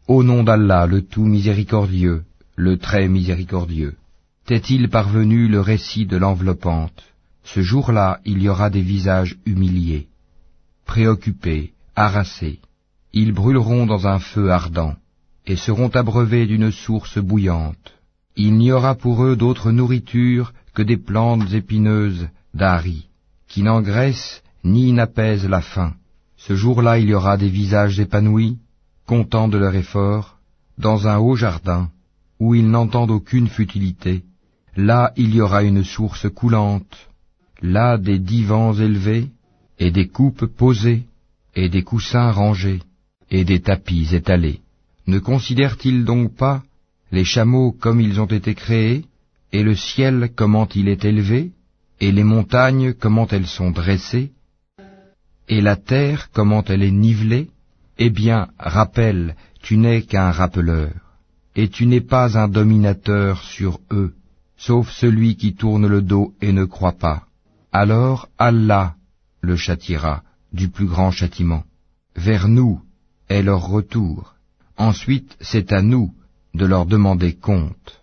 Au nom d'Allah, le tout miséricordieux, le très miséricordieux. T'est-il parvenu le récit de l'enveloppante? Ce jour-là, il y aura des visages humiliés, préoccupés, harassés. Ils brûleront dans un feu ardent, et seront abreuvés d'une source bouillante. Il n'y aura pour eux d'autre nourriture que des plantes épineuses d'Ari, qui n'engraissent ni n'apaisent la faim. Ce jour-là, il y aura des visages épanouis, contents de leur effort, dans un haut jardin, où ils n'entendent aucune futilité. Là, il y aura une source coulante, là des divans élevés, et des coupes posées, et des coussins rangés, et des tapis étalés. Ne considèrent-ils donc pas les chameaux comme ils ont été créés, et le ciel comment il est élevé, et les montagnes comment elles sont dressées, et la terre comment elle est nivelée? Eh bien, rappelle, tu n'es qu'un rappeleur, et tu n'es pas un dominateur sur eux, sauf celui qui tourne le dos et ne croit pas. Alors Allah le châtiera du plus grand châtiment. Vers nous est leur retour. Ensuite, c'est à nous de leur demander compte.